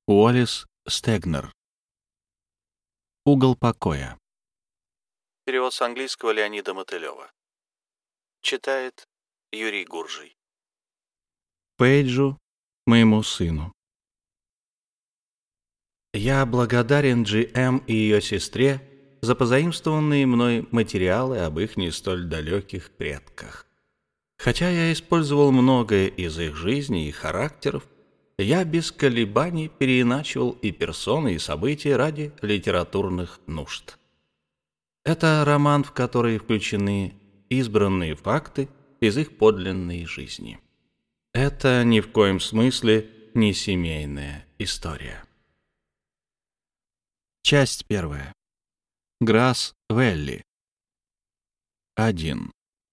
Уоллес Стегнер. Угол покоя. Перевод с английского Леонида Мотылева. Читает Юрий Гуржий. Пейджу, моему сыну. Я благодарен Джи-Эм и ее сестре за позаимствованные мной материалы об их не столь далеких предках. Хотя я использовал многое из их жизни и характеров, я без колебаний переиначивал и персоны, и события ради литературных нужд. Это роман, в который включены избранные факты из их подлинной жизни. Это ни в коем смысле не семейная история. Часть первая. Грасс-Вэлли. 1.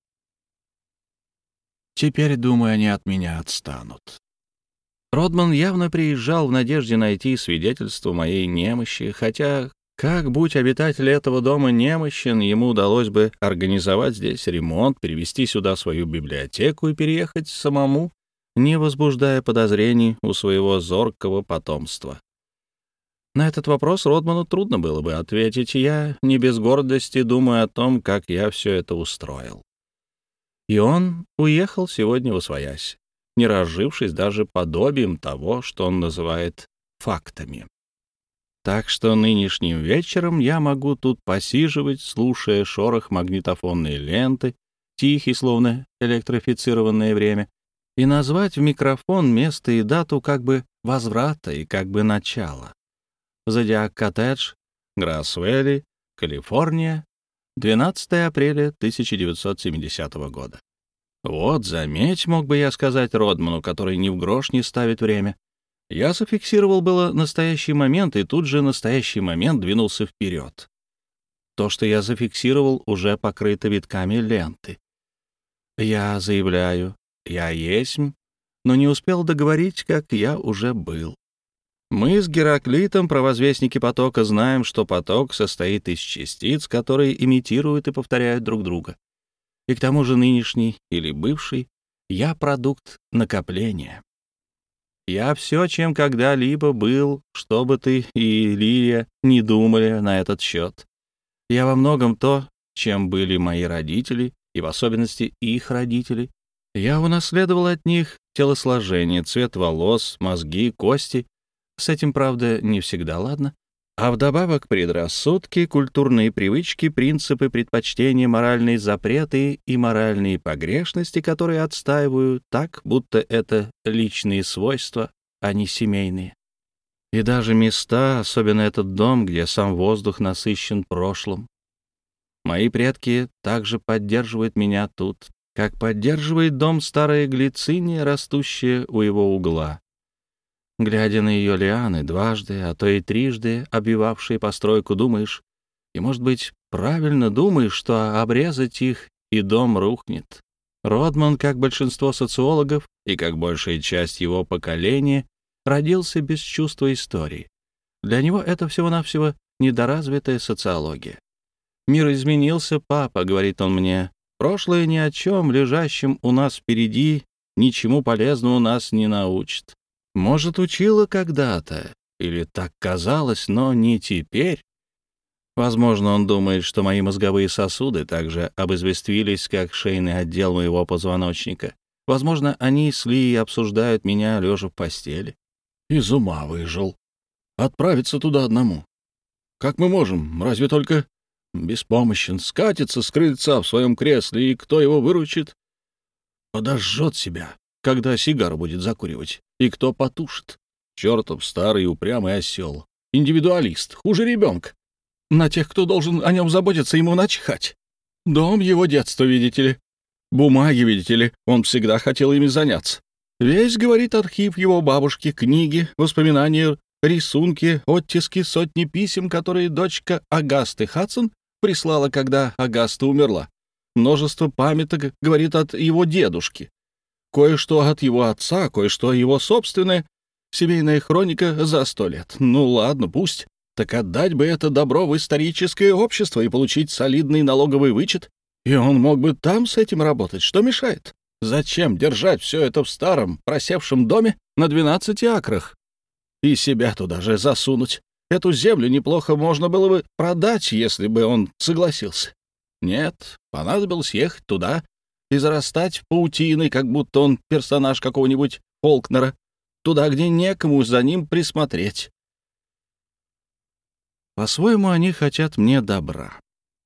Теперь, думаю, они от меня отстанут. Родман явно приезжал в надежде найти свидетельство моей немощи, хотя, как будь обитатель этого дома немощен, ему удалось бы организовать здесь ремонт, перевести сюда свою библиотеку и переехать самому, не возбуждая подозрений у своего зоркого потомства. На этот вопрос Родману трудно было бы ответить. Я не без гордости думаю о том, как я все это устроил. И он уехал сегодня восвоясь, не разжившись даже подобием того, что он называет фактами. Так что нынешним вечером я могу тут посиживать, слушая шорох магнитофонной ленты, тихий, словно электрифицированное время, и назвать в микрофон место и дату как бы возврата и как бы начала. Зодиак-коттедж, Грасс-Вэлли, Калифорния, 12 апреля 1970 года. Вот, заметь, мог бы я сказать Родману, который ни в грош не ставит время. Я зафиксировал было настоящий момент, и тут же настоящий момент двинулся вперед. То, что я зафиксировал, уже покрыто витками ленты. Я заявляю, я есмь, но не успел договорить, как я уже был. Мы с Гераклитом, провозвестники потока, знаем, что поток состоит из частиц, которые имитируют и повторяют друг друга. И к тому же нынешний или бывший я продукт накопления. Я все, чем когда-либо был, что бы ты и Лилия не думали на этот счет. Я во многом то, чем были мои родители, и в особенности их родители. Я унаследовал от них телосложение, цвет волос, мозги, кости. С этим, правда, не всегда ладно. А вдобавок предрассудки, культурные привычки, принципы, предпочтения, моральные запреты и моральные погрешности, которые отстаиваю так, будто это личные свойства, а не семейные. И даже места, особенно этот дом, где сам воздух насыщен прошлым. Мои предки также поддерживают меня тут, как поддерживает дом старая глициния, растущая у его угла. Глядя на ее лианы, дважды, а то и трижды обвивавшие постройку, думаешь, и, может быть, правильно думаешь, что обрезать их, и дом рухнет. Родман, как большинство социологов и как большая часть его поколения, родился без чувства истории. Для него это всего-навсего недоразвитая социология. «Мир изменился, папа», — говорит он мне. «Прошлое ни о чем, лежащем у нас впереди, ничему полезному нас не научит. Может, учила когда-то, или так казалось, но не теперь». Возможно, он думает, что мои мозговые сосуды также обезвествились, как шейный отдел моего позвоночника. Возможно, они с Ли обсуждают меня, лежа в постели. Из ума выжил. Отправиться туда одному. Как мы можем? Разве только беспомощен. Скатится с крыльца в своем кресле, и кто его выручит? Подожжет себя, когда сигару будет закуривать. И кто потушит? Чертов старый упрямый осел. Индивидуалист, хуже ребенка. На тех, кто должен о нем заботиться, ему начхать. Дом его детства, видите ли. Бумаги, видите ли, он всегда хотел ими заняться. Весь, говорит, архив его бабушки, книги, воспоминания, рисунки, оттиски, сотни писем, которые дочка Агасты Хадсон прислала, когда Агаста умерла. Множество памяток, говорит, от его дедушки. Кое-что от его отца, кое-что его собственное. Семейная хроника за 100 лет. Ну ладно, пусть. Так отдать бы это добро в историческое общество и получить солидный налоговый вычет. И он мог бы там с этим работать. Что мешает? Зачем держать все это в старом, просевшем доме на 12 акрах? и себя туда же засунуть. Эту землю неплохо можно было бы продать, если бы он согласился. Нет, понадобилось ехать туда и зарастать паутиной, как будто он персонаж какого-нибудь Фолкнера, туда, где некому за ним присмотреть. По-своему, они хотят мне добра.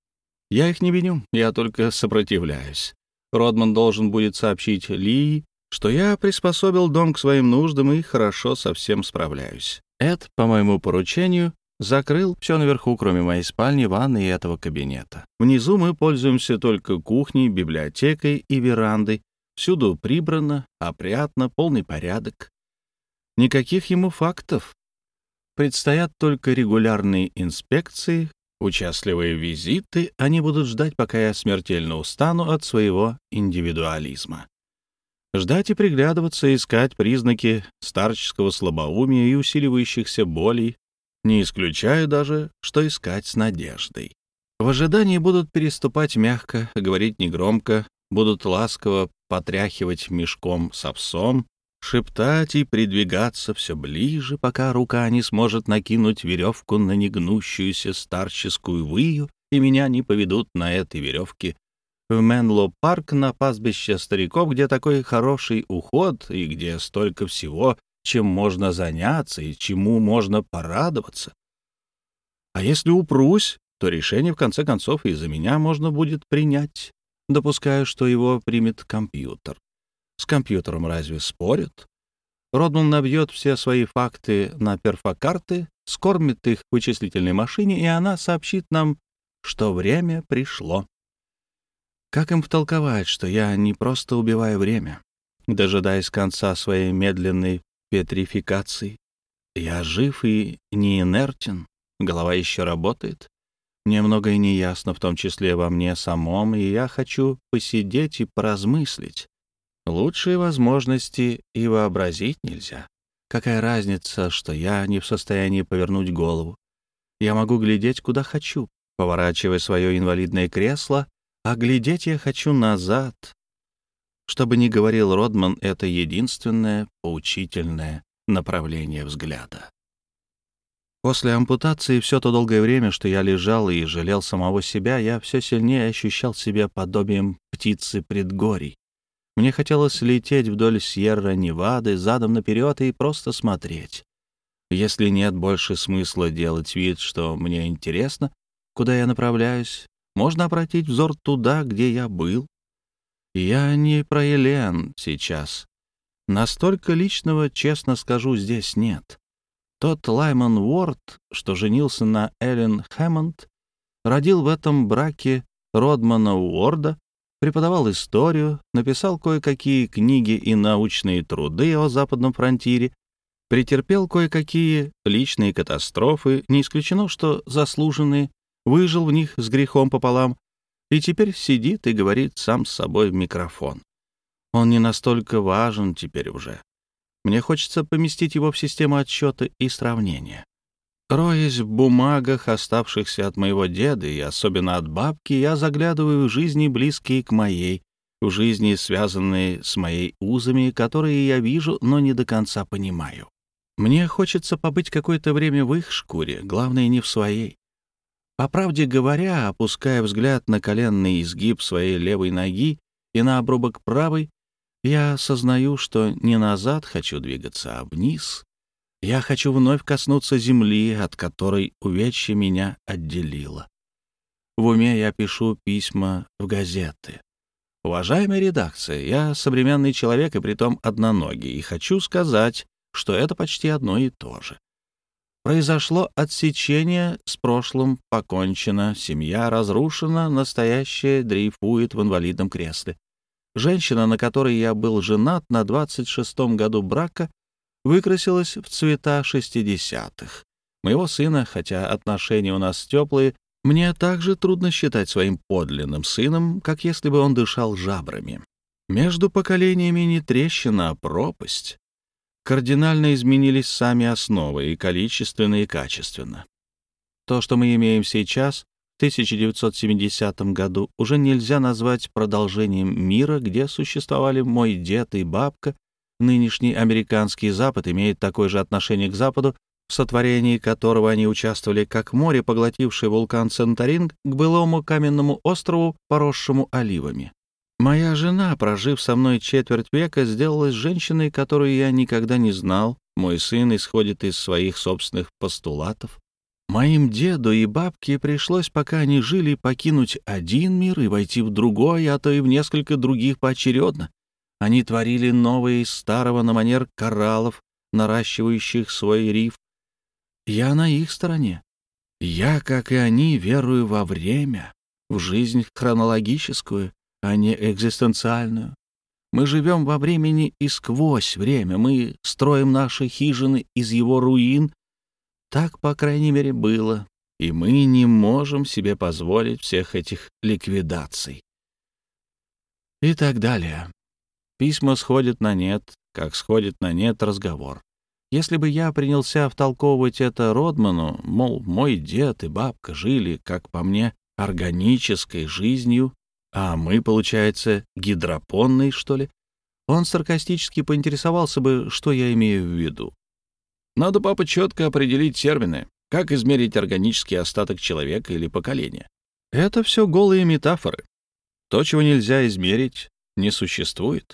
Я их не виню, я только сопротивляюсь. Родман должен будет сообщить Лии, что я приспособил дом к своим нуждам и хорошо со всем справляюсь. Эд, по моему поручению, закрыл все наверху, кроме моей спальни, ванной и этого кабинета. Внизу мы пользуемся только кухней, библиотекой и верандой. Всюду прибрано, опрятно, полный порядок. Никаких ему фактов. Предстоят только регулярные инспекции, участливые визиты. Они будут ждать, пока я смертельно устану от своего индивидуализма. Ждать и приглядываться, искать признаки старческого слабоумия и усиливающихся болей. Не исключаю даже, что искать с надеждой. В ожидании будут переступать мягко, говорить негромко, будут ласково потряхивать мешком с овсом, шептать и придвигаться все ближе, пока рука не сможет накинуть веревку на негнущуюся старческую выю, и меня не поведут на этой веревке в Менло-парк на пастбище стариков, где такой хороший уход и где столько всего, чем можно заняться и чему можно порадоваться. А если упрусь, то решение, в конце концов, из-за меня можно будет принять. Допускаю, что его примет компьютер. С компьютером разве спорят? Родман набьет все свои факты на перфокарты, скормит их в вычислительной машине, и она сообщит нам, что время пришло. Как им втолковать, что я не просто убиваю время, дожидаясь конца своей медленной петрификации? Я жив и не инертен, голова еще работает. Мне многое неясно, в том числе во мне самом, и я хочу посидеть и поразмыслить. Лучшие возможности и вообразить нельзя. Какая разница, что я не в состоянии повернуть голову? Я могу глядеть, куда хочу, поворачивая свое инвалидное кресло, а глядеть я хочу назад. Что бы ни говорил Родман, это единственное поучительное направление взгляда. После ампутации все то долгое время, что я лежал и жалел самого себя, я все сильнее ощущал себя подобием птицы предгорий. Мне хотелось лететь вдоль Сьерра-Невады задом наперед и просто смотреть. Если нет больше смысла делать вид, что мне интересно, куда я направляюсь, можно обратить взор туда, где я был. Я не про Элен сейчас. Настолько личного, честно скажу, здесь нет. Тот Лайман Уорд, что женился на Эллен Хэммонд, родил в этом браке Родмана Уорда, преподавал историю, написал кое-какие книги и научные труды о Западном фронтире, претерпел кое-какие личные катастрофы, не исключено, что заслуженные, выжил в них с грехом пополам, и теперь сидит и говорит сам с собой в микрофон. Он не настолько важен теперь уже. Мне хочется поместить его в систему отсчета и сравнения. Роясь в бумагах, оставшихся от моего деда, и особенно от бабки, я заглядываю в жизни, близкие к моей, в жизни, связанные с моей узами, которые я вижу, но не до конца понимаю. Мне хочется побыть какое-то время в их шкуре, главное, не в своей. По правде говоря, опуская взгляд на коленный изгиб своей левой ноги и на обрубок правой, я осознаю, что не назад хочу двигаться, а вниз. Я хочу вновь коснуться земли, от которой увечье меня отделило. В уме я пишу письма в газеты. Уважаемая редакция, я современный человек и притом одноногий, и хочу сказать, что это почти одно и то же. Произошло отсечение, с прошлым покончено, семья разрушена, настоящее дрейфует в инвалидном кресле. Женщина, на которой я был женат на 26-м году брака, выкрасилась в цвета 60-х. Моего сына, хотя отношения у нас теплые, мне также трудно считать своим подлинным сыном, как если бы он дышал жабрами. Между поколениями не трещина, а пропасть. Кардинально изменились сами основы, и количественно, и качественно. То, что мы имеем сейчас, в 1970 году, уже нельзя назвать продолжением мира, где существовали мой дед и бабка, нынешний американский Запад имеет такое же отношение к Западу, в сотворении которого они участвовали, как море, поглотившее вулкан Санторин, к былому каменному острову, поросшему оливами. Моя жена, прожив со мной четверть века, сделалась женщиной, которую я никогда не знал. Мой сын исходит из своих собственных постулатов. Моим деду и бабке пришлось, пока они жили, покинуть один мир и войти в другой, а то и в несколько других поочередно. Они творили новые из старого на манер кораллов, наращивающих свой риф. Я на их стороне. Я, как и они, верую во время, в жизнь хронологическую, а не экзистенциальную. Мы живем во времени и сквозь время. Мы строим наши хижины из его руин. Так, по крайней мере, было. И мы не можем себе позволить всех этих ликвидаций. И так далее. Письма сходят на нет, как сходит на нет разговор. Если бы я принялся втолковывать это Родману, мол, мой дед и бабка жили, как по мне, органической жизнью, а мы, получается, гидропонной, что ли, он саркастически поинтересовался бы, что я имею в виду. Надо, папа, четко определить термины, как измерить органический остаток человека или поколения. Это все голые метафоры. То, чего нельзя измерить, не существует.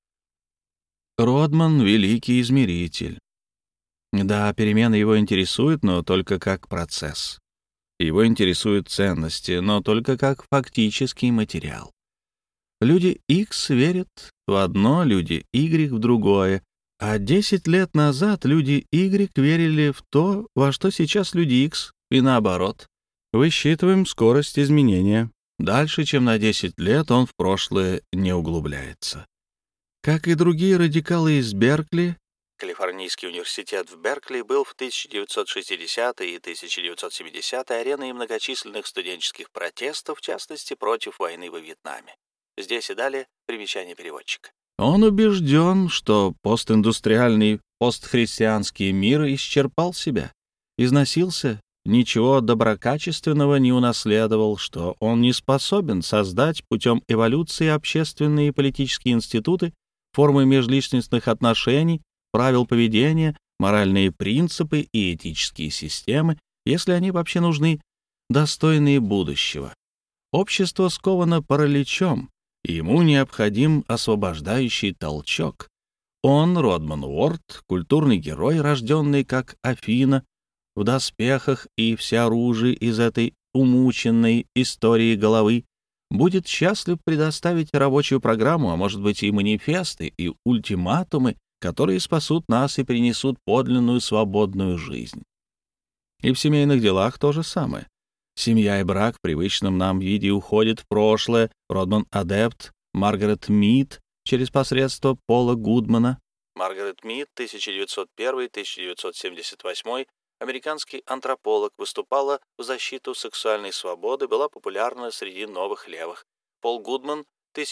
Родман — великий измеритель. Да, перемены его интересуют, но только как процесс. Его интересуют ценности, но только как фактический материал. Люди X верят в одно, люди Y — в другое, а 10 лет назад люди Y верили в то, во что сейчас люди X, и наоборот. Высчитываем скорость изменения. Дальше, чем на 10 лет, он в прошлое не углубляется. Как и другие радикалы из Беркли, Калифорнийский университет в Беркли был в 1960-е и 1970-е ареной многочисленных студенческих протестов, в частности, против войны во Вьетнаме. Здесь и далее примечание переводчика. Он убежден, что постиндустриальный, постхристианский мир исчерпал себя, износился, ничего доброкачественного не унаследовал, что он не способен создать путем эволюции общественные и политические институты, формы межличностных отношений, правил поведения, моральные принципы и этические системы, если они вообще нужны, достойные будущего. Общество сковано параличом, и ему необходим освобождающий толчок. Он, Родман Уорд, культурный герой, рожденный как Афина, в доспехах и всеоружии из этой умученной истории головы, будет счастлив предоставить рабочую программу, а может быть и манифесты, и ультиматумы, которые спасут нас и принесут подлинную свободную жизнь. И в семейных делах то же самое. Семья и брак в привычном нам виде уходят в прошлое. Родман адепт, Маргарет Мид через посредство Пола Гудмана. Маргарет Мид, 1901-1978, американский антрополог, выступала в защиту сексуальной свободы, была популярна среди новых левых. Пол Гудман,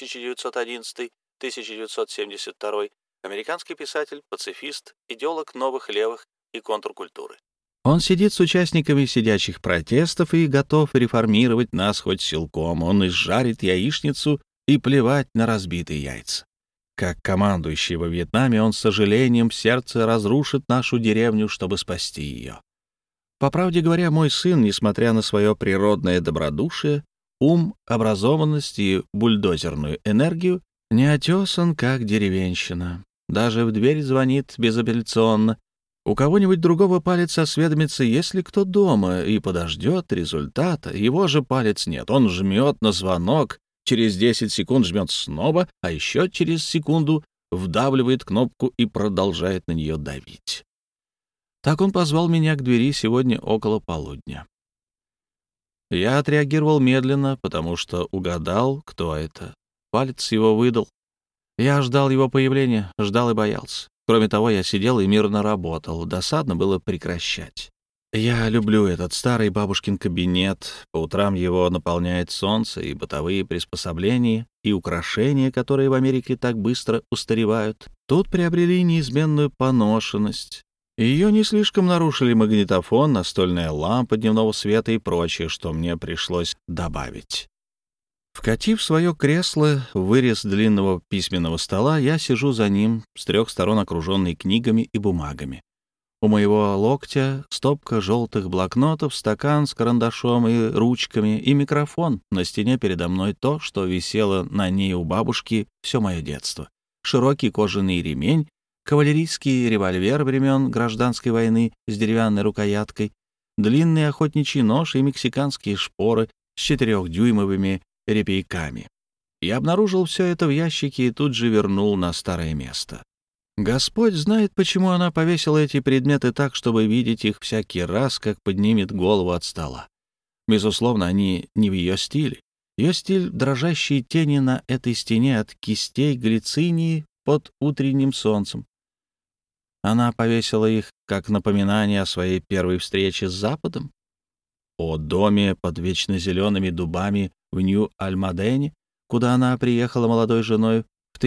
1911-1972, американский писатель, пацифист, идеолог новых левых и контркультуры. Он сидит с участниками сидячих протестов и готов реформировать нас хоть силком. Он изжарит яичницу и плевать на разбитые яйца. Как командующий во Вьетнаме, он с сожалением в сердце разрушит нашу деревню, чтобы спасти ее. По правде говоря, мой сын, несмотря на свое природное добродушие, ум, образованность и бульдозерную энергию, не отесан, как деревенщина. Даже в дверь звонит безапелляционно. У кого-нибудь другого палец осведомится, есть ли кто дома, и подождет результата. Его же палец нет. Он жмет на звонок, через 10 секунд жмет снова, а еще через секунду вдавливает кнопку и продолжает на нее давить. Так он позвал меня к двери сегодня около полудня. Я отреагировал медленно, потому что угадал, кто это. Палец его выдал. Я ждал его появления, ждал и боялся. Кроме того, я сидел и мирно работал. Досадно было прекращать. Я люблю этот старый бабушкин кабинет. По утрам его наполняет солнце и бытовые приспособления и украшения, которые в Америке так быстро устаревают. Тут приобрели неизменную поношенность. Ее не слишком нарушили магнитофон, настольная лампа дневного света и прочее, что мне пришлось добавить. Вкатив свое кресло в вырез длинного письменного стола, я сижу за ним, с 3 сторон окруженный книгами и бумагами. У моего локтя стопка желтых блокнотов, стакан с карандашом и ручками и микрофон. На стене передо мной то, что висело на ней у бабушки все мое детство. Широкий кожаный ремень, кавалерийский револьвер времен Гражданской войны с деревянной рукояткой, длинный охотничий нож и мексиканские шпоры с 4-дюймовыми репейками. Я обнаружил все это в ящике и тут же вернул на старое место. Господь знает, почему она повесила эти предметы так, чтобы видеть их всякий раз, как поднимет голову от стола. Безусловно, они не в ее стиле. Ее стиль — дрожащие тени на этой стене от кистей глицинии под утренним солнцем. Она повесила их как напоминание о своей первой встрече с Западом, о доме под вечно зелеными дубами в Нью-Альмадене, куда она приехала молодой женой в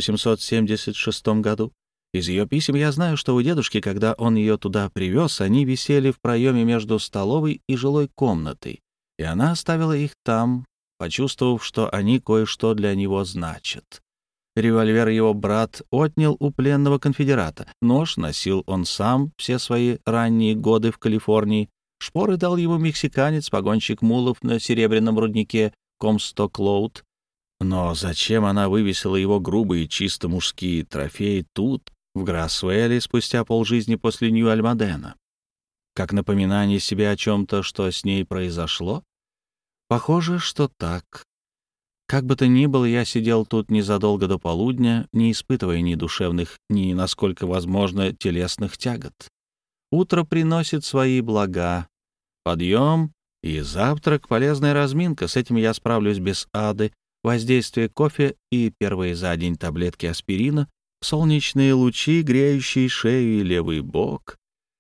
1876 году. Из ее писем я знаю, что у дедушки, когда он ее туда привез, они висели в проеме между столовой и жилой комнатой, и она оставила их там, почувствовав, что они кое-что для него значат. Револьвер его брат отнял у пленного конфедерата, нож носил он сам все свои ранние годы в Калифорнии, шпоры дал ему мексиканец, погонщик мулов на серебряном руднике Комсток-Лоуд. Но зачем она вывесила его грубые чисто мужские трофеи тут, в Грасвелле, спустя полжизни после Нью-Альмадена? Как напоминание себе о чем-то, что с ней произошло? Похоже, что так. Как бы то ни было, я сидел тут незадолго до полудня, не испытывая ни душевных, ни, насколько возможно, телесных тягот. Утро приносит свои блага. Подъем и завтрак — полезная разминка. С этим я справлюсь без ады. Воздействие кофе и первые за день таблетки аспирина, солнечные лучи, греющие шею и левый бок.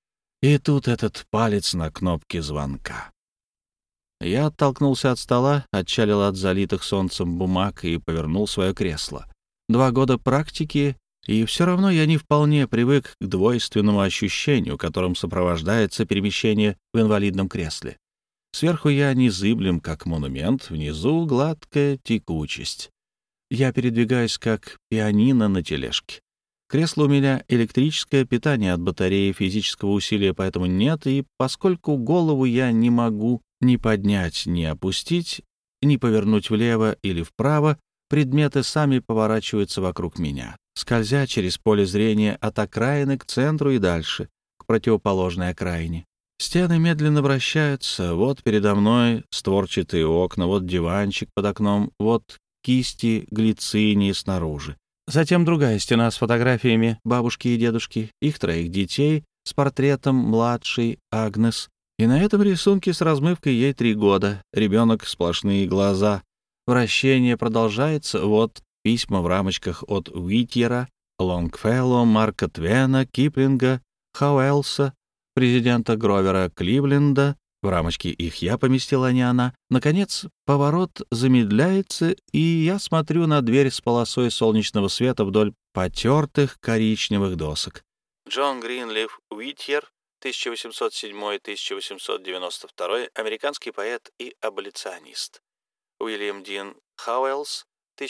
И тут этот палец на кнопке звонка. Я оттолкнулся от стола, отчалил от залитых солнцем бумаг и повернул свое кресло. 2 года практики, и все равно я не вполне привык к двойственному ощущению, которым сопровождается перемещение в инвалидном кресле. Сверху я незыблем, как монумент, внизу гладкая текучесть. Я передвигаюсь, как пианино на тележке. Кресло у меня электрическое, питание от батареи, физического усилия поэтому нет, и поскольку голову я не могу ни поднять, ни опустить, ни повернуть влево или вправо, предметы сами поворачиваются вокруг меня, скользя через поле зрения от окраины к центру и дальше, к противоположной окраине. Стены медленно вращаются, вот передо мной створчатые окна, вот диванчик под окном, вот кисти глицинии снаружи. Затем другая стена с фотографиями бабушки и дедушки, их 3 детей, с портретом младшей Агнес. И на этом рисунке с размывкой ей 3 года. Ребенок, сплошные глаза. Вращение продолжается. Вот письма в рамочках от Уитьера, Лонгфелло, Марка Твена, Киплинга, Хауэлса, президента Гровера Кливленда. В рамочке их я поместил, а не она. Наконец, поворот замедляется, и я смотрю на дверь с полосой солнечного света вдоль потертых коричневых досок. Джон Гринлиф Уитьер, 1807-1892, американский поэт и аболиционист. Уильям Дин Хауэллс,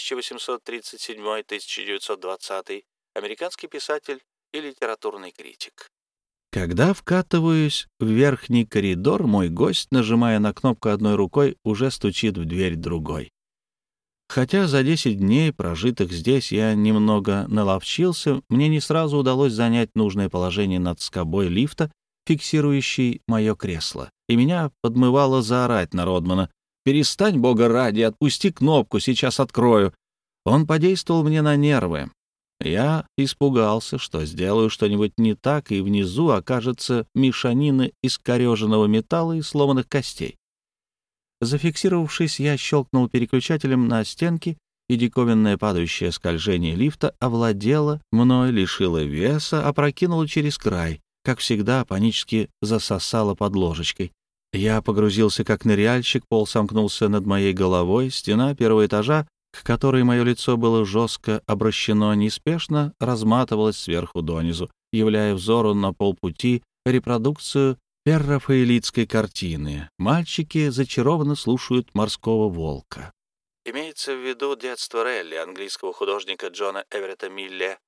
1837-1920, американский писатель и литературный критик. Когда вкатываюсь в верхний коридор, мой гость, нажимая на кнопку одной рукой, уже стучит в дверь другой. Хотя за 10 дней, прожитых здесь, я немного наловчился, мне не сразу удалось занять нужное положение над скобой лифта, фиксирующей мое кресло, и меня подмывало заорать на Родмана: «Перестань, бога ради, отпусти кнопку, сейчас открою». Он подействовал мне на нервы. Я испугался, что сделаю что-нибудь не так, и внизу окажется мешанина искореженного металла и сломанных костей. Зафиксировавшись, я щелкнул переключателем на стенке, и диковинное падающее скольжение лифта овладело мной, лишило веса, опрокинуло через край, как всегда, панически засосало под ложечкой. Я погрузился как ныряльщик, пол сомкнулся над моей головой, стена 1-го этажа, к которой мое лицо было жестко обращено, неспешно разматывалось сверху донизу, являя взору на полпути репродукцию перрафаэлитской картины. Мальчики зачарованно слушают морского волка. Имеется в виду детство Релли, английского художника Джона Эверетта Милле,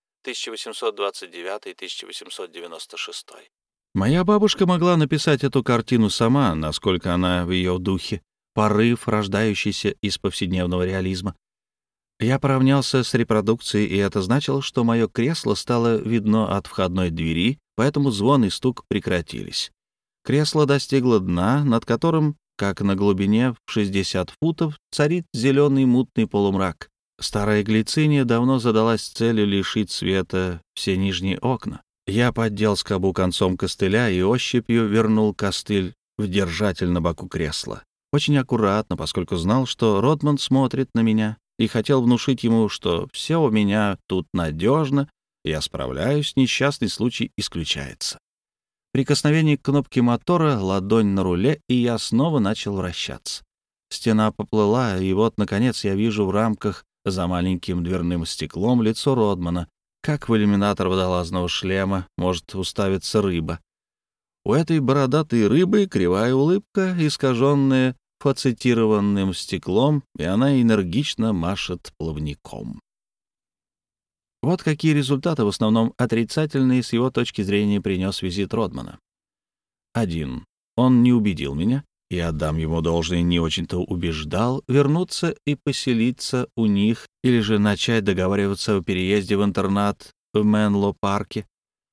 1829-1896. Моя бабушка могла написать эту картину сама, насколько она в ее духе, порыв, рождающийся из повседневного реализма. Я поравнялся с репродукцией, и это значило, что мое кресло стало видно от входной двери, поэтому звон и стук прекратились. Кресло достигло дна, над которым, как на глубине в 60 футов, царит зеленый мутный полумрак. Старая глициния давно задалась целью лишить света все нижние окна. Я поддел скобу концом костыля и ощупью вернул костыль в держатель на боку кресла. Очень аккуратно, поскольку знал, что Родман смотрит на меня, и хотел внушить ему, что все у меня тут надежно, я справляюсь, несчастный случай исключается. Прикосновение к кнопке мотора, ладонь на руле, и я снова начал вращаться. Стена поплыла, и вот, наконец, я вижу в рамках за маленьким дверным стеклом лицо Родмана, как в иллюминатор водолазного шлема может уставиться рыба. У этой бородатой рыбы кривая улыбка, искаженная фацетированным стеклом, и она энергично машет плавником. Вот какие результаты, в основном отрицательные, с его точки зрения принес визит Родмана. 1. Он не убедил меня, и, отдам ему должное, не очень-то убеждал, вернуться и поселиться у них или же начать договариваться о переезде в интернат в Менло-парке.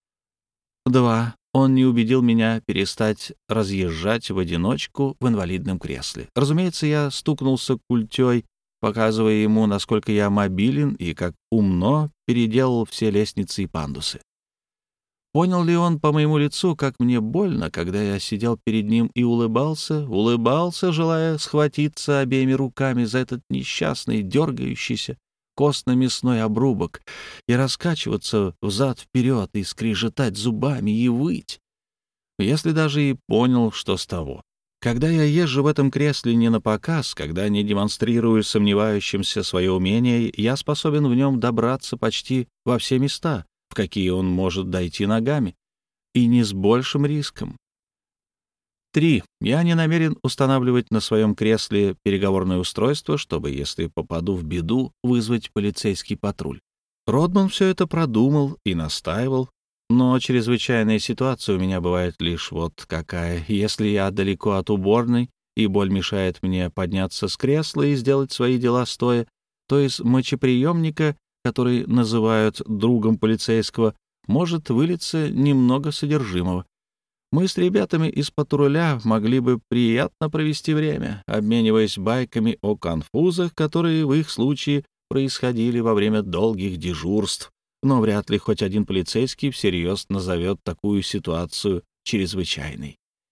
2. Он не убедил меня перестать разъезжать в одиночку в инвалидном кресле. Разумеется, я стукнулся культей, показывая ему, насколько я мобилен и как умно переделал все лестницы и пандусы. Понял ли он по моему лицу, как мне больно, когда я сидел перед ним и улыбался, желая схватиться обеими руками за этот несчастный, дергающийся костно-мясной обрубок и раскачиваться взад-вперед и скрежетать зубами и выть? Если даже и понял, что с того. Когда я езжу в этом кресле не на показ, когда не демонстрирую сомневающимся свое умение, я способен в нем добраться почти во все места, в какие он может дойти ногами, и не с большим риском. 3. Я не намерен устанавливать на своем кресле переговорное устройство, чтобы, если попаду в беду, вызвать полицейский патруль. Родман все это продумал и настаивал, но чрезвычайная ситуация у меня бывает лишь вот какая. Если я далеко от уборной, и боль мешает мне подняться с кресла и сделать свои дела стоя, то из мочеприемника, который называют другом полицейского, может вылиться немного содержимого. Мы с ребятами из патруля могли бы приятно провести время, обмениваясь байками о конфузах, которые в их случае происходили во время долгих дежурств, но вряд ли хоть один полицейский всерьез назовет такую ситуацию чрезвычайной.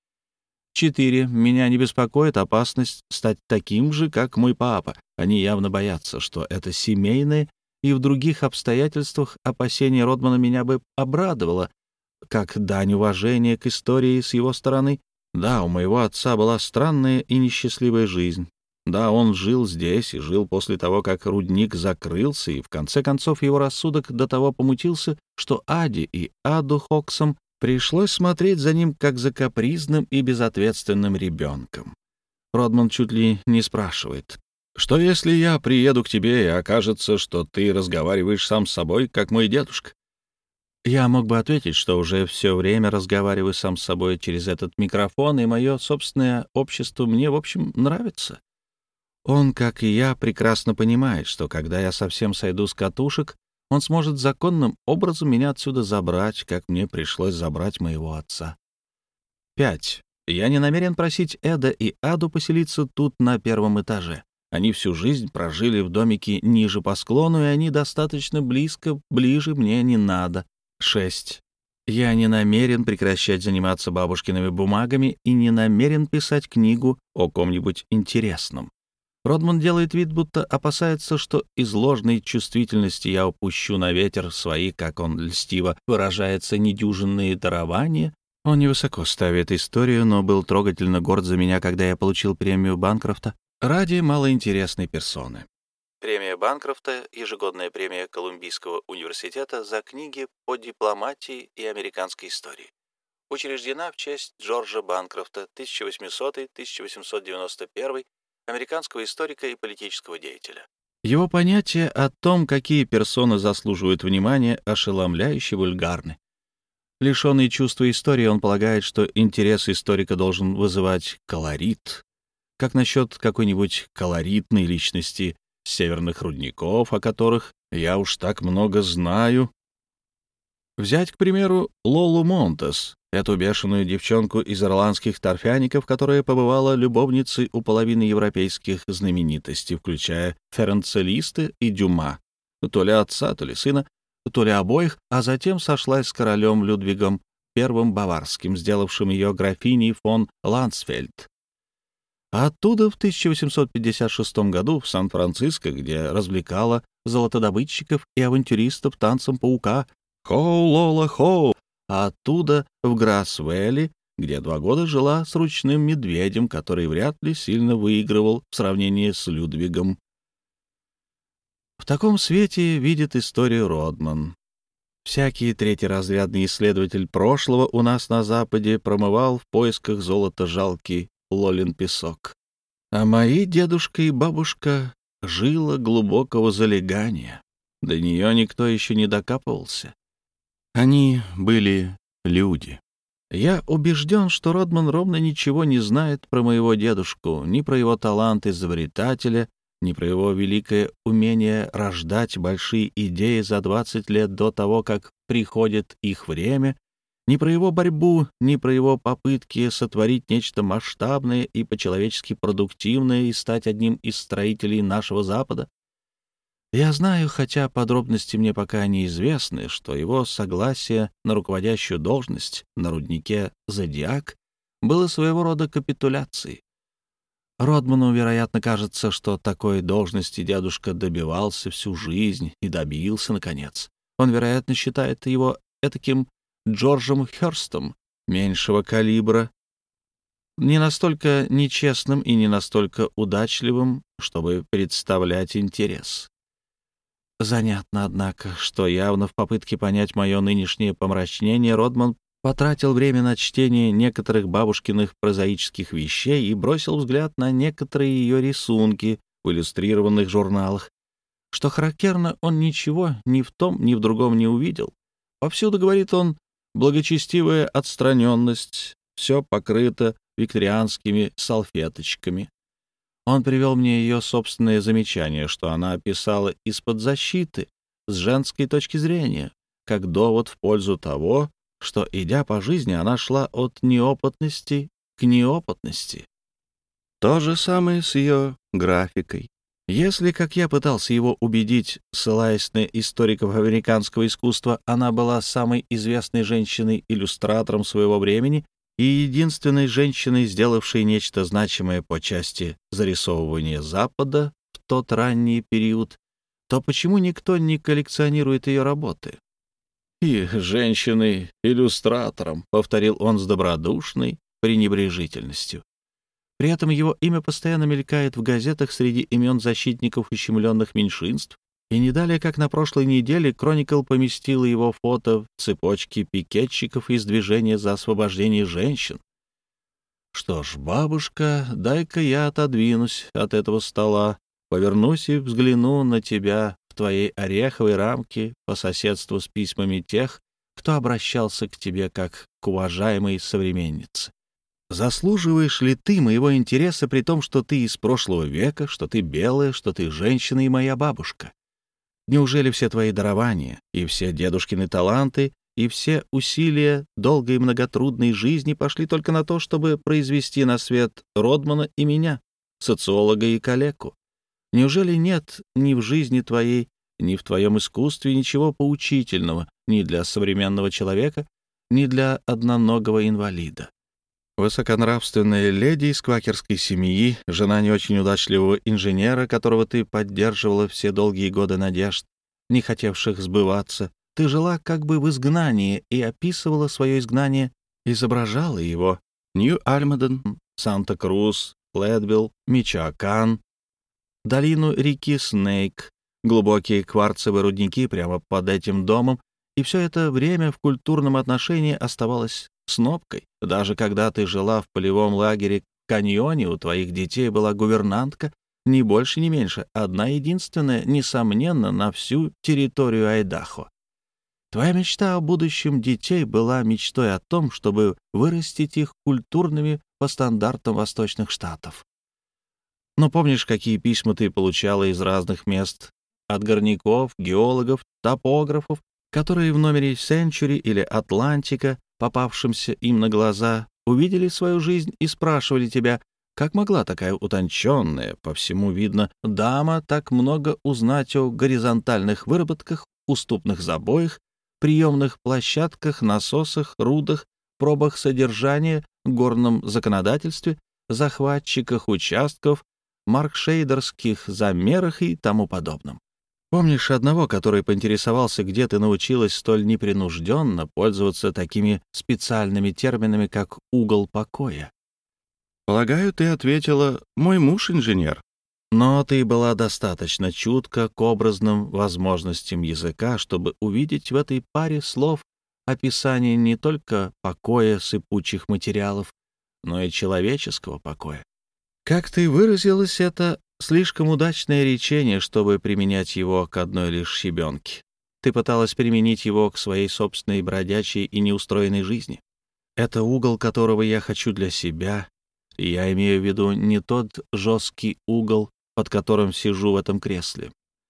4. Меня не беспокоит опасность стать таким же, как мой папа. Они явно боятся, что это семейное, и в других обстоятельствах опасение Родмана меня бы обрадовало, как дань уважения к истории с его стороны. Да, у моего отца была странная и несчастливая жизнь. Да, он жил здесь и жил после того, как рудник закрылся, и в конце концов его рассудок до того помутился, что Аде и Аду Хоксам пришлось смотреть за ним как за капризным и безответственным ребенком. Родман чуть ли не спрашивает: «Что, если я приеду к тебе, и окажется, что ты разговариваешь сам с собой, как мой дедушка?» Я мог бы ответить, что уже все время разговариваю сам с собой через этот микрофон, и мое собственное общество мне, в общем, нравится. Он, как и я, прекрасно понимает, что когда я совсем сойду с катушек, он сможет законным образом меня отсюда забрать, как мне пришлось забрать моего отца. 5. Я не намерен просить Эда и Аду поселиться тут на первом этаже. Они всю жизнь прожили в домике ниже по склону, и они достаточно близко, ближе мне не надо. 6. Я не намерен прекращать заниматься бабушкиными бумагами и не намерен писать книгу о ком-нибудь интересном. Родман делает вид, будто опасается, что из ложной чувствительности я упущу на ветер свои, как он льстиво выражается, недюжинные дарования. Он невысоко ставит историю, но был трогательно горд за меня, когда я получил премию Банкрофта ради малоинтересной персоны. Премия Банкрофта — ежегодная премия Колумбийского университета за книги по дипломатии и американской истории. Учреждена в честь Джорджа Банкрофта 1800-1891, американского историка и политического деятеля. Его понятия о том, какие персоны заслуживают внимания, ошеломляюще вульгарны. Лишенный чувства истории, он полагает, что интерес историка должен вызывать колорит. Как насчет какой-нибудь колоритной личности северных рудников, о которых я уж так много знаю? Взять, к примеру, Лолу Монтес, эту бешеную девчонку из ирландских торфяников, которая побывала любовницей у половины европейских знаменитостей, включая Ференца Листа и Дюма, то ли отца, то ли сына, то ли обоих, а затем сошлась с королем Людвигом I Баварским, сделавшим ее графиней фон Ландсфельд. А оттуда в 1856 году в Сан-Франциско, где развлекала золотодобытчиков и авантюристов танцем паука «Хоу, Лола, хоу!», а оттуда в Грасвелле, где 2 года жила с ручным медведем, который вряд ли сильно выигрывал в сравнении с Людвигом. В таком свете видит историю Родман. Всякий третьеразрядный исследователь прошлого у нас на Западе промывал в поисках золота жалкий Лолин песок. А мои дедушка и бабушка — жила глубокого залегания. До нее никто еще не докапывался. Они были люди. Я убежден, что Родман ровно ничего не знает про моего дедушку, ни про его талант изобретателя, ни про его великое умение рождать большие идеи за 20 лет до того, как приходит их время, ни про его борьбу, ни про его попытки сотворить нечто масштабное и по-человечески продуктивное и стать одним из строителей нашего Запада. Я знаю, хотя подробности мне пока неизвестны, что его согласие на руководящую должность на руднике «Зодиак» было своего рода капитуляцией. Родману, вероятно, кажется, что такой должности дедушка добивался всю жизнь и добился, наконец. Он, вероятно, считает его этаким Джорджем Хёрстом меньшего калибра, не настолько нечестным и не настолько удачливым, чтобы представлять интерес. Занятно, однако, что явно в попытке понять мое нынешнее помрачнение Родман потратил время на чтение некоторых бабушкиных прозаических вещей и бросил взгляд на некоторые ее рисунки в иллюстрированных журналах. Что характерно, он ничего ни в том, ни в другом не увидел. Повсюду, говорит он, благочестивая отстраненность, все покрыто викторианскими салфеточками. Он привел мне ее собственное замечание, что она описала из-под защиты, с женской точки зрения, как довод в пользу того, что, идя по жизни, она шла от неопытности к неопытности. То же самое с ее графикой. Если, как я пытался его убедить, ссылаясь на историков американского искусства, она была самой известной женщиной-иллюстратором своего времени и единственной женщиной, сделавшей нечто значимое по части зарисовывания Запада в тот ранний период, то почему никто не коллекционирует ее работы? «И женщиной-иллюстратором», — повторил он с добродушной пренебрежительностью. При этом его имя постоянно мелькает в газетах среди имен защитников ущемленных меньшинств, и не далее, как на прошлой неделе, Chronicle поместила его фото в цепочке пикетчиков из движения за освобождение женщин. Что ж, бабушка, дай-ка я отодвинусь от этого стола, повернусь и взгляну на тебя в твоей ореховой рамке по соседству с письмами тех, кто обращался к тебе как к уважаемой современнице. Заслуживаешь ли ты моего интереса при том, что ты из прошлого века, что ты белая, что ты женщина и моя бабушка? Неужели все твои дарования и все дедушкины таланты и все усилия долгой и многотрудной жизни пошли только на то, чтобы произвести на свет Родмана и меня, социолога и калеку? Неужели нет ни в жизни твоей, ни в твоем искусстве ничего поучительного ни для современного человека, ни для одноногого инвалида? Высоконравственная леди из квакерской семьи, жена не очень удачливого инженера, которого ты поддерживала все долгие годы надежд, не хотевших сбываться, ты жила как бы в изгнании и описывала свое изгнание, изображала его. Нью-Альмаден, Санта-Крус, Лэдвилл, Мичоакан, долину реки Снейк, глубокие кварцевые рудники прямо под этим домом, и все это время в культурном отношении оставалось снобкой, даже когда ты жила в полевом лагере каньоне у твоих детей была гувернантка, ни больше, ни меньше, одна единственная, несомненно, на всю территорию Айдахо. Твоя мечта о будущем детей была мечтой о том, чтобы вырастить их культурными по стандартам восточных штатов. Но помнишь, какие письма ты получала из разных мест, от горняков, геологов, топографов, которые в номере Century или Атлантика, попавшимся им на глаза, увидели свою жизнь и спрашивали тебя, как могла такая утонченная, по всему видно, дама так много узнать о горизонтальных выработках, уступных забоях, приемных площадках, насосах, рудах, пробах содержания, горном законодательстве, захватчиках участков, маркшейдерских замерах и тому подобном. Помнишь одного, который поинтересовался, где ты научилась столь непринужденно пользоваться такими специальными терминами, как «угол покоя»? Полагаю, ты ответила: «Мой муж инженер». Но ты была достаточно чутка к образным возможностям языка, чтобы увидеть в этой паре слов описание не только покоя сыпучих материалов, но и человеческого покоя. Как ты выразилась, это слишком удачное речение, чтобы применять его к одной лишь щебенке. Ты пыталась применить его к своей собственной бродячей и неустроенной жизни. Это угол, которого я хочу для себя, и я имею в виду не тот жесткий угол, под которым сижу в этом кресле.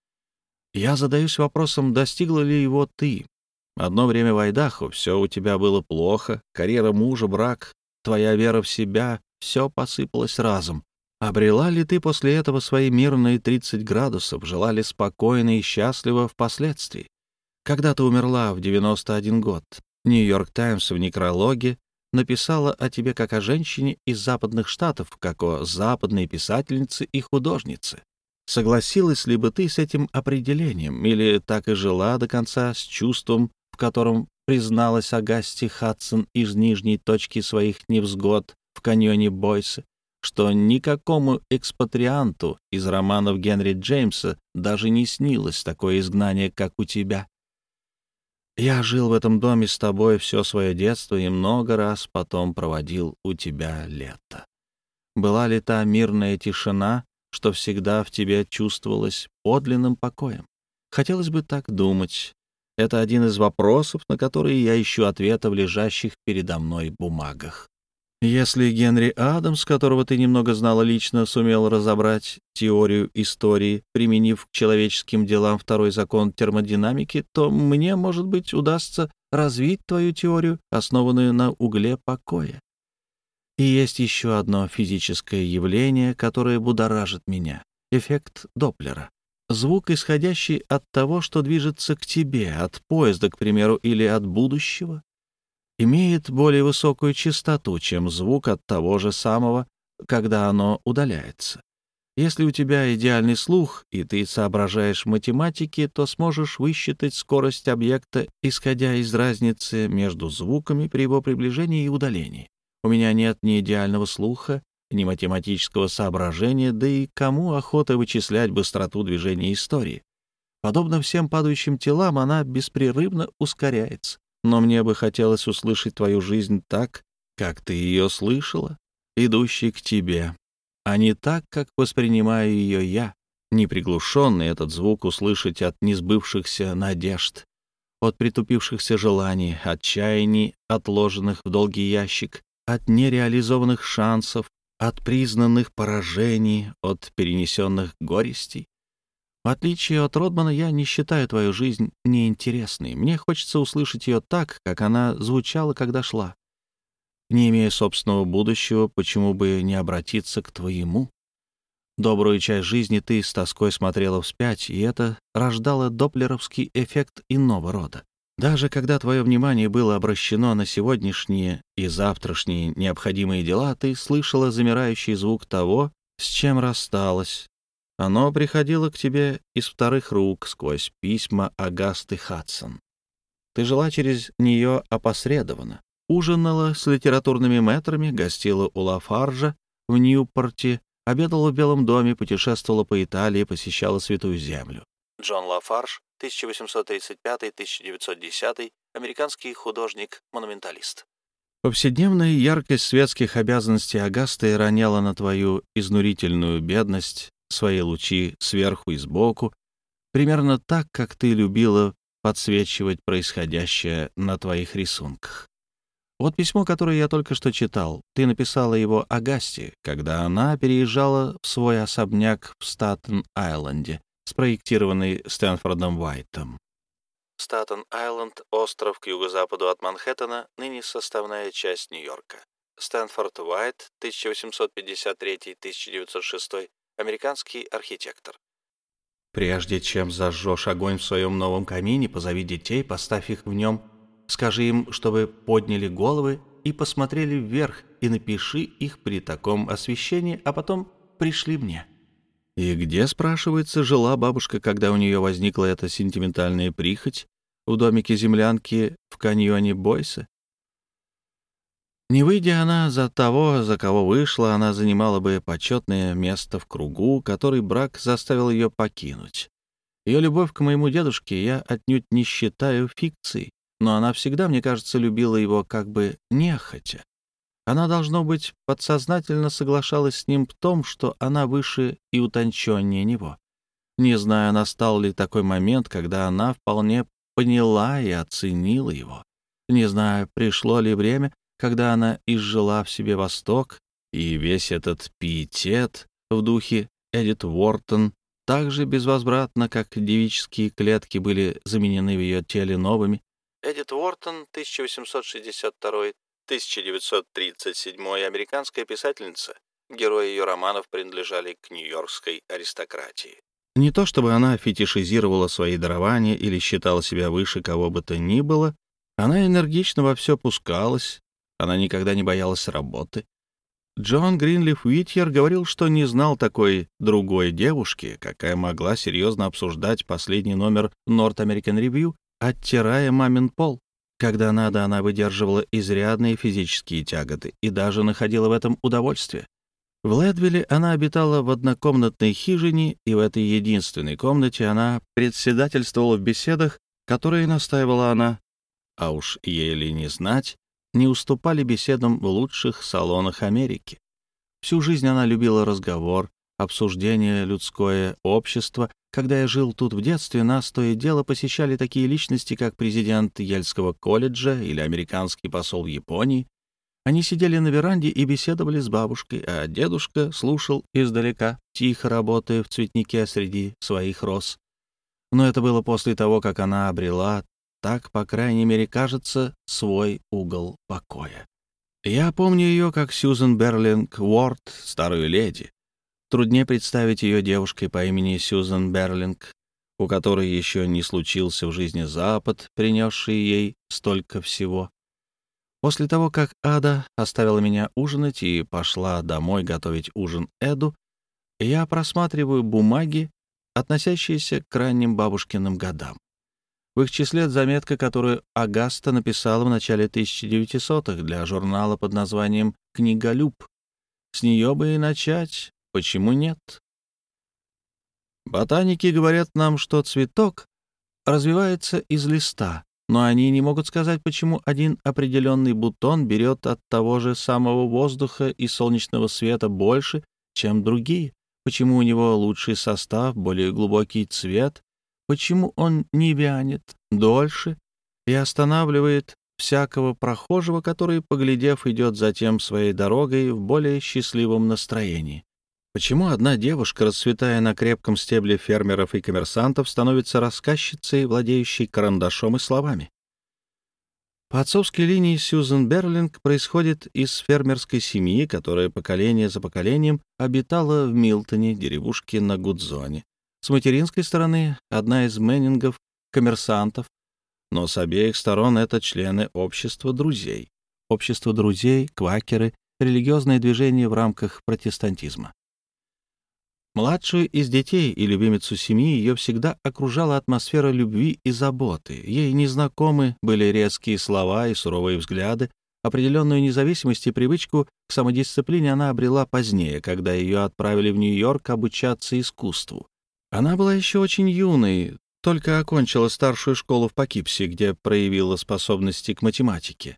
Я задаюсь вопросом, достигла ли его ты. Одно время в Айдахо все у тебя было плохо, карьера мужа, брак, твоя вера в себя — все посыпалось разом. Обрела ли ты после этого свои мирные 30 градусов, жила ли спокойно и счастливо впоследствии? Когда ты умерла в 91 год, «Нью-Йорк Таймс» в некрологе написала о тебе как о женщине из западных штатов, как о западной писательнице и художнице. Согласилась ли бы ты с этим определением, или так и жила до конца с чувством, в котором призналась Агасти Хадсон из нижней точки своих невзгод в каньоне Бойса, что никакому экспатрианту из романов Генри Джеймса даже не снилось такое изгнание, как у тебя? Я жил в этом доме с тобой все свое детство и много раз потом проводил у тебя лето. Была ли та мирная тишина, что всегда в тебе чувствовалась подлинным покоем? Хотелось бы так думать. Это один из вопросов, на которые я ищу ответа в лежащих передо мной бумагах. Если Генри Адамс, которого ты немного знала лично, сумел разобрать теорию истории, применив к человеческим делам второй закон термодинамики, то мне, может быть, удастся развить твою теорию, основанную на угле покоя. И есть еще одно физическое явление, которое будоражит меня — эффект Доплера. Звук, исходящий от того, что движется к тебе, от поезда, к примеру, или от будущего, имеет более высокую частоту, чем звук от того же самого, когда оно удаляется. Если у тебя идеальный слух, и ты соображаешь в математике, то сможешь высчитать скорость объекта, исходя из разницы между звуками при его приближении и удалении. У меня нет ни идеального слуха, ни математического соображения, да и кому охота вычислять быстроту движения истории? Подобно всем падающим телам, она беспрерывно ускоряется. Но мне бы хотелось услышать твою жизнь так, как ты ее слышала, идущей к тебе, а не так, как воспринимаю ее я, неприглушенный этот звук услышать от несбывшихся надежд, от притупившихся желаний, отчаяний, отложенных в долгий ящик, от нереализованных шансов, от признанных поражений, от перенесенных горестей. В отличие от Родмана, я не считаю твою жизнь неинтересной. Мне хочется услышать ее так, как она звучала, когда шла. Не имея собственного будущего, почему бы не обратиться к твоему? Добрую часть жизни ты с тоской смотрела вспять, и это рождало доплеровский эффект иного рода. Даже когда твое внимание было обращено на сегодняшние и завтрашние необходимые дела, ты слышала замирающий звук того, с чем рассталась. Оно приходило к тебе из вторых рук сквозь письма Агасты Хадсон. Ты жила через нее опосредованно, ужинала с литературными мэтрами, гостила у Лафаржа в Ньюпорте, обедала в Белом доме, путешествовала по Италии, посещала Святую Землю. Джон Лафарж, 1835-1910, американский художник-монументалист. Повседневная яркость светских обязанностей Агасты роняла на твою изнурительную бедность свои лучи сверху и сбоку, примерно так, как ты любила подсвечивать происходящее на твоих рисунках. Вот письмо, которое я только что читал. Ты написала его Агасте, когда она переезжала в свой особняк в Статен-Айленде, спроектированный Стэнфордом Уайтом. Статен-Айленд — остров к юго-западу от Манхэттена, ныне составная часть Нью-Йорка. Стэнфорд Уайт, 1853-1906, американский архитектор. Прежде чем зажжешь огонь в своем новом камине, позови детей, поставь их в нем, скажи им, чтобы подняли головы и посмотрели вверх, и напиши их при таком освещении, а потом пришли мне. И где, спрашивается, жила бабушка, когда у нее возникла эта сентиментальная прихоть в домике землянки в каньоне Бойса? Не выйдя она за того, за кого вышла, она занимала бы почетное место в кругу, который брак заставил ее покинуть. Ее любовь к моему дедушке я отнюдь не считаю фикцией, но она всегда, мне кажется, любила его как бы нехотя. Она, должно быть, подсознательно соглашалась с ним в том, что она выше и утонченнее него. Не знаю, настал ли такой момент, когда она вполне поняла и оценила его. Не знаю, пришло ли время, когда она изжила в себе восток, и весь этот пиетет в духе Эдит Уортон так же безвозвратно, как девические клетки были заменены в ее теле новыми. Эдит Уортон, 1862-1937, американская писательница. Герои ее романов принадлежали к нью-йоркской аристократии. Не то чтобы она фетишизировала свои дарования или считала себя выше кого бы то ни было, она энергично во все пускалась, она никогда не боялась работы. Джон Гринлиф Уитьер говорил, что не знал такой другой девушки, какая могла серьезно обсуждать последний номер North American Review, оттирая мамин пол. Когда надо, она выдерживала изрядные физические тяготы и даже находила в этом удовольствие. В Лэдвилле она обитала в однокомнатной хижине, и в этой единственной комнате она председательствовала в беседах, которые настаивала она, а уж ей ли не знать, не уступали беседам в лучших салонах Америки. Всю жизнь она любила разговор, обсуждение, людское общество. Когда я жил тут в детстве, нас то и дело посещали такие личности, как президент Ельского колледжа или американский посол в Японии. Они сидели на веранде и беседовали с бабушкой, а дедушка слушал издалека, тихо работая в цветнике среди своих роз. Но это было после того, как она обрела, так, по крайней мере, кажется, свой угол покоя. Я помню ее как Сьюзен Берлинг Уорд, старую леди. Труднее представить ее девушкой по имени Сьюзен Берлинг, у которой еще не случился в жизни Запад, принесший ей столько всего. После того, как Ада оставила меня ужинать и пошла домой готовить ужин Эду, я просматриваю бумаги, относящиеся к ранним бабушкиным годам. В их числе заметка, которую Агаста написала в начале 1900-х для журнала под названием «Книголюб». С нее бы и начать. Почему нет? Ботаники говорят нам, что цветок развивается из листа, но они не могут сказать, почему один определенный бутон берет от того же самого воздуха и солнечного света больше, чем другие, почему у него лучший состав, более глубокий цвет, почему он не вянет дольше и останавливает всякого прохожего, который, поглядев, идет затем своей дорогой в более счастливом настроении. Почему одна девушка, расцветая на крепком стебле фермеров и коммерсантов, становится рассказчицей, владеющей карандашом и словами? По отцовской линии Сьюзен Берлинг происходит из фермерской семьи, которая поколение за поколением обитала в Милтоне, деревушке на Гудзоне. С материнской стороны одна из Меннингов, коммерсантов, но с обеих сторон это члены общества друзей. Общество друзей, квакеры, религиозное движение в рамках протестантизма. Младшую из детей и любимицу семьи ее всегда окружала атмосфера любви и заботы. Ей незнакомы были резкие слова и суровые взгляды. Определенную независимость и привычку к самодисциплине она обрела позднее, когда ее отправили в Нью-Йорк обучаться искусству. Она была еще очень юной, только окончила старшую школу в Покипси, где проявила способности к математике.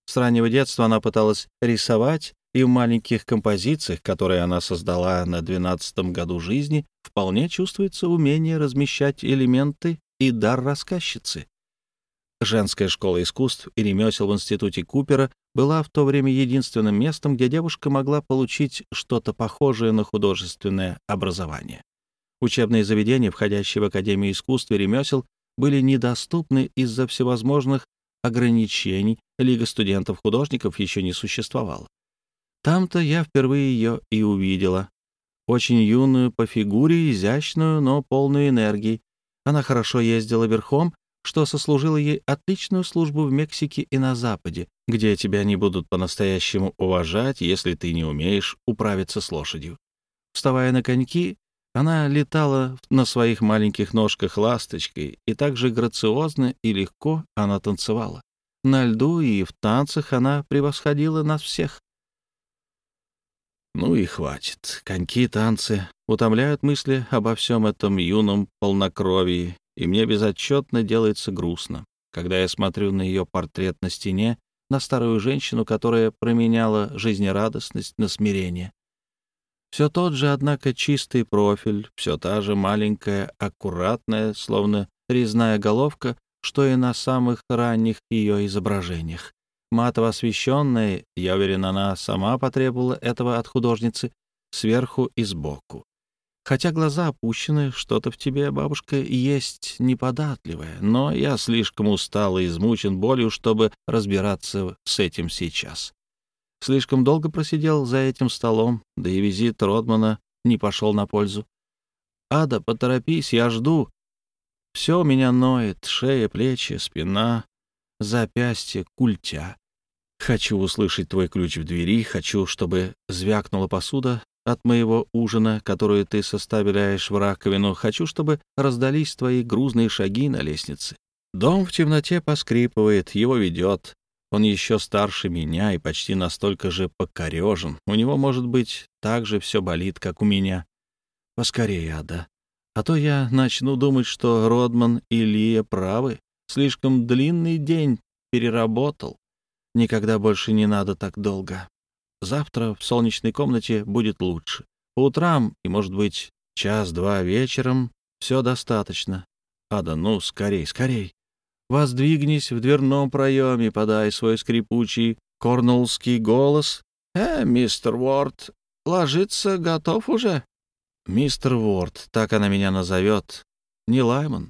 С раннего детства она пыталась рисовать, и в маленьких композициях, которые она создала на 12-м году жизни, вполне чувствуется умение размещать элементы и дар рассказчицы. Женская школа искусств и ремесел в институте Купера была в то время единственным местом, где девушка могла получить что-то похожее на художественное образование. Учебные заведения, входящие в Академию искусств и ремесел, были недоступны из-за всевозможных ограничений, Лига студентов-художников еще не существовала. Там-то я впервые ее и увидела. Очень юную по фигуре, изящную, но полную энергии. Она хорошо ездила верхом, что сослужило ей отличную службу в Мексике и на Западе, где тебя не будут по-настоящему уважать, если ты не умеешь управиться с лошадью. Вставая на коньки, она летала на своих маленьких ножках ласточкой, и так же грациозно и легко она танцевала. На льду и в танцах она превосходила нас всех. Ну и хватит. Коньки, танцы утомляют мысли обо всем этом юном полнокровии, и мне безотчетно делается грустно, когда я смотрю на ее портрет на стене, на старую женщину, которая променяла жизнерадостность на смирение. Все тот же, однако, чистый профиль, все та же маленькая, аккуратная, словно резная головка, что и на самых ранних ее изображениях. Матово освещенная, я уверен, она сама потребовала этого от художницы, сверху и сбоку. Хотя глаза опущены, что-то в тебе, бабушка, есть неподатливое, но я слишком устал и измучен болью, чтобы разбираться с этим сейчас. Слишком долго просидел за этим столом, да и визит Родмана не пошел на пользу. «Ада, поторопись, я жду. Все у меня ноет, шея, плечи, спина, запястье, культя. Хочу услышать твой ключ в двери, хочу, чтобы звякнула посуда от моего ужина, которую ты составляешь в раковину. Хочу, чтобы раздались твои грузные шаги на лестнице. Дом в темноте поскрипывает, его ведет. Он еще старше меня и почти настолько же покорежен. У него, может быть, так же все болит, как у меня. Поскорее, Ада. А то я начну думать, что Родман и Лия правы. Слишком длинный день, переработал. Никогда больше не надо так долго. Завтра в солнечной комнате будет лучше. По утрам и, может быть, час-два вечером все достаточно. Ада, ну, скорей, скорей. Воздвигнись в дверном проеме, подай свой скрипучий корнуоллский голос. Мистер Уорд, ложиться готов уже?» «Мистер Уорд, так она меня назовет. Не Лайман.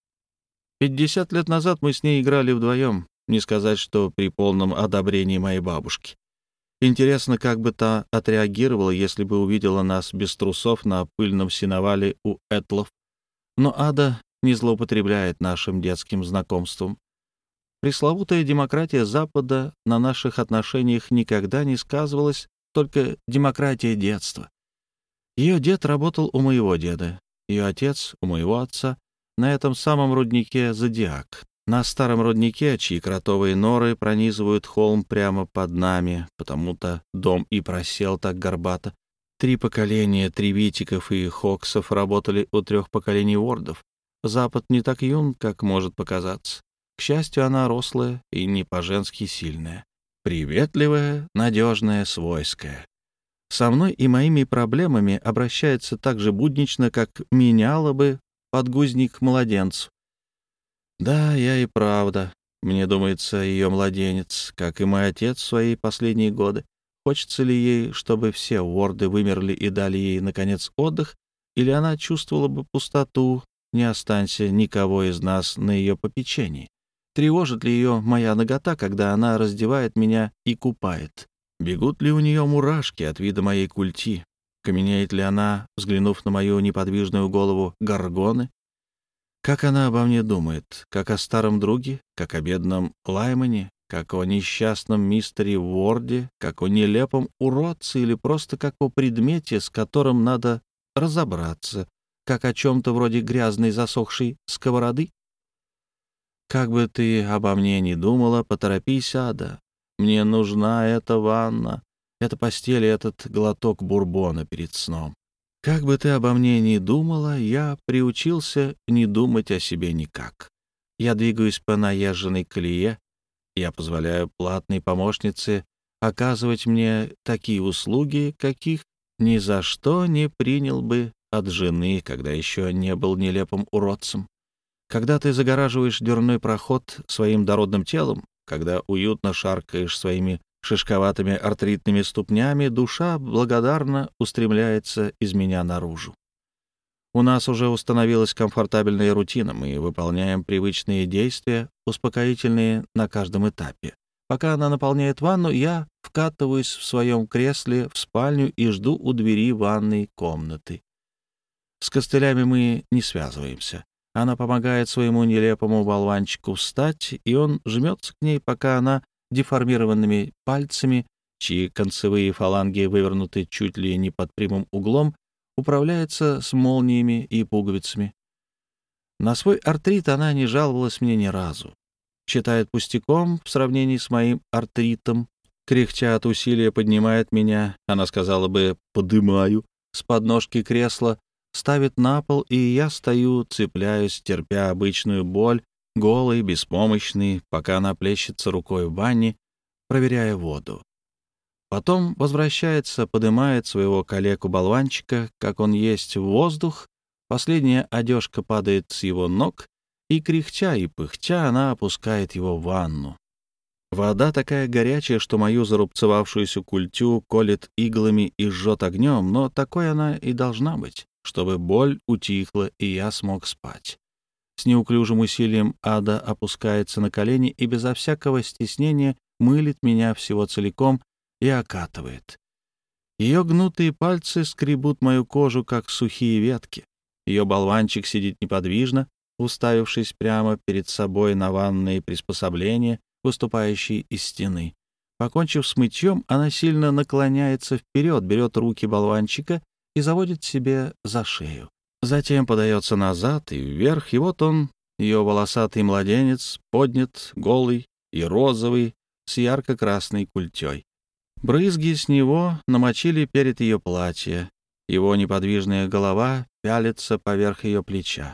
50 лет назад мы с ней играли вдвоем, не сказать, что при полном одобрении моей бабушки. Интересно, как бы та отреагировала, если бы увидела нас без трусов на пыльном сеновале у Этлов. Но Ада не злоупотребляет нашим детским знакомством. Пресловутая демократия Запада на наших отношениях никогда не сказывалась, только демократия детства. Ее дед работал у моего деда, ее отец — у моего отца, на этом самом руднике «Зодиак». На старом руднике, чьи кротовые норы пронизывают холм прямо под нами, потому-то дом и просел так горбато. 3 поколения Тревитиков и Хоксов работали у 3 поколений Уордов. Запад не так юн, как может показаться. К счастью, она рослая и не по-женски сильная. Приветливая, надежная, свойская. Со мной и моими проблемами обращается так же буднично, как меняла бы подгузник младенцу. Да, я и правда. Мне думается, ее младенец, как и мой отец в свои последние годы. Хочется ли ей, чтобы все Уорды вымерли и дали ей, наконец, отдых, или она чувствовала бы пустоту, не останься никого из нас на ее попечении? Тревожит ли ее моя нагота, когда она раздевает меня и купает? Бегут ли у нее мурашки от вида моей культи? Каменеет ли она, взглянув на мою неподвижную голову горгоны? Как она обо мне думает? Как о старом друге? Как о бедном Лаймане? Как о несчастном мистере Уорде? Как о нелепом уродце? Или просто как о предмете, с которым надо разобраться? Как о чем-то вроде грязной засохшей сковороды? Как бы ты обо мне ни думала, поторопись, Ада. Мне нужна эта ванна, эта постель и этот глоток бурбона перед сном. Как бы ты обо мне ни думала, я приучился не думать о себе никак. Я двигаюсь по наезженной колее. Я позволяю платной помощнице оказывать мне такие услуги, каких ни за что не принял бы от жены, когда еще не был нелепым уродцем. Когда ты загораживаешь дверной проход своим дородным телом, когда уютно шаркаешь своими шишковатыми артритными ступнями, душа благодарно устремляется из меня наружу. У нас уже установилась комфортабельная рутина, мы выполняем привычные действия, успокоительные на каждом этапе. Пока она наполняет ванну, я вкатываюсь в своем кресле в спальню и жду у двери ванной комнаты. С костылями мы не связываемся. Она помогает своему нелепому болванчику встать, и он жмется к ней, пока она деформированными пальцами, чьи концевые фаланги вывернуты чуть ли не под прямым углом, управляется с молниями и пуговицами. На свой артрит она не жаловалась мне ни разу. Считает пустяком в сравнении с моим артритом. Кряхтя от усилия поднимает меня, она сказала бы «подымаю», с подножки кресла, ставит на пол, и я стою, цепляюсь, терпя обычную боль, голый, беспомощный, пока она плещется рукой в ванне, проверяя воду. Потом возвращается, подымает своего калеку-болванчика, как он есть в воздух, последняя одежка падает с его ног, и, кряхтя и пыхтя, она опускает его в ванну. Вода такая горячая, что мою зарубцевавшуюся культю колет иглами и жжет огнем, но такой она и должна быть, чтобы боль утихла, и я смог спать. С неуклюжим усилием Ада опускается на колени и безо всякого стеснения мылит меня всего целиком и окатывает. Ее гнутые пальцы скребут мою кожу, как сухие ветки. Ее болванчик сидит неподвижно, уставившись прямо перед собой на ванные приспособления, выступающие из стены. Покончив с мытьем, она сильно наклоняется вперед, берет руки болванчика и заводит себе за шею. Затем подается назад и вверх, и вот он, ее волосатый младенец, поднят, голый и розовый, с ярко-красной культей. Брызги с него намочили перед ее платье. Его неподвижная голова пялится поверх ее плеча.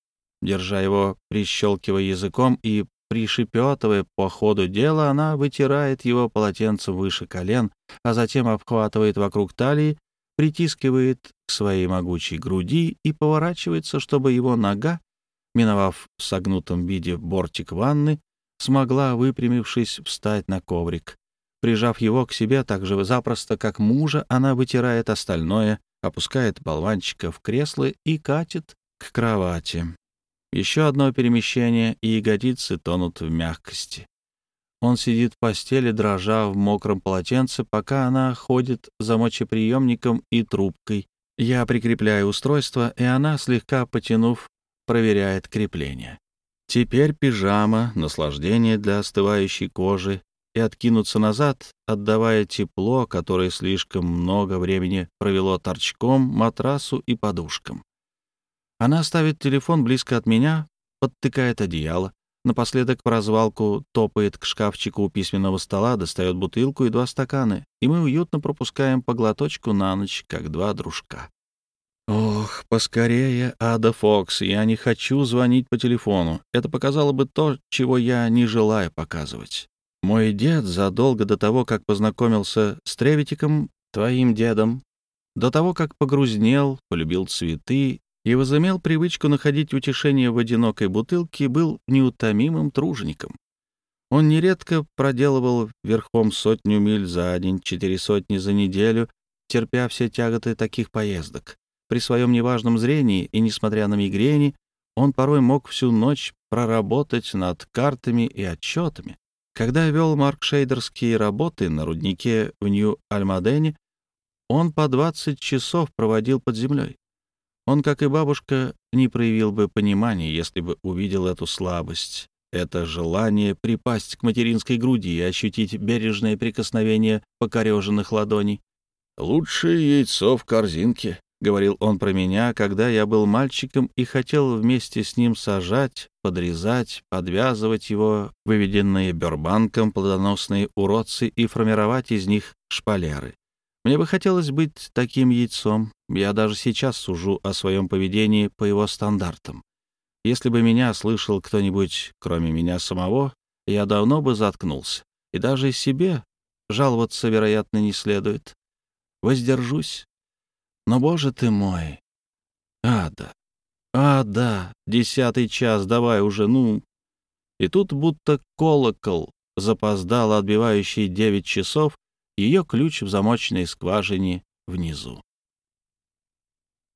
Держа его, прищелкивая языком и пришепетывая по ходу дела, она вытирает его полотенцем выше колен, а затем обхватывает вокруг талии, притискивает к своей могучей груди и поворачивается, чтобы его нога, миновав в согнутом виде бортик ванны, смогла, выпрямившись, встать на коврик. Прижав его к себе так же запросто, как мужа, она вытирает остальное, опускает болванчика в кресло и катит к кровати. Еще одно перемещение, и ягодицы тонут в мягкости. Он сидит в постели, дрожа в мокром полотенце, пока она ходит за мочеприемником и трубкой. Я прикрепляю устройство, и она, слегка потянув, проверяет крепление. Теперь пижама, наслаждение для остывающей кожи, и откинуться назад, отдавая тепло, которое слишком много времени провело торчком, матрасу и подушкам. Она ставит телефон близко от меня, подтыкает одеяло, напоследок по развалку топает к шкафчику у письменного стола, достает бутылку и 2 стакана, и мы уютно пропускаем по глоточку на ночь, как 2 дружка. Ох, поскорее, Ада Фокс, я не хочу звонить по телефону. Это показало бы то, чего я не желаю показывать. Мой дед задолго до того, как познакомился с Треветиком, твоим дедом, до того, как погрузнел, полюбил цветы и возымел привычку находить утешение в одинокой бутылке, был неутомимым тружеником. Он нередко проделывал верхом 100 миль за день, 400 за неделю, терпя все тяготы таких поездок. При своем неважном зрении и, несмотря на мигрени, он порой мог всю ночь проработать над картами и отчетами. Когда вел маркшейдерские работы на руднике в Нью-Альмадене, он по 20 часов проводил под землей. Он, как и бабушка, не проявил бы понимания, если бы увидел эту слабость, это желание припасть к материнской груди и ощутить бережное прикосновение покореженных ладоней. «Лучшее яйцо в корзинке», — говорил он про меня, когда я был мальчиком и хотел вместе с ним сажать, подрезать, подвязывать его, выведенные Бёрбанком плодоносные уродцы, и формировать из них шпалеры. Мне бы хотелось быть таким яйцом. Я даже сейчас сужу о своем поведении по его стандартам. Если бы меня слышал кто-нибудь, кроме меня самого, я давно бы заткнулся. И даже себе жаловаться, вероятно, не следует. Воздержусь. Но, Боже ты мой! Ада! Ада! 10-й час, давай уже, ну! И тут будто колокол, запоздало отбивающий 9 часов, ее ключ в замочной скважине внизу.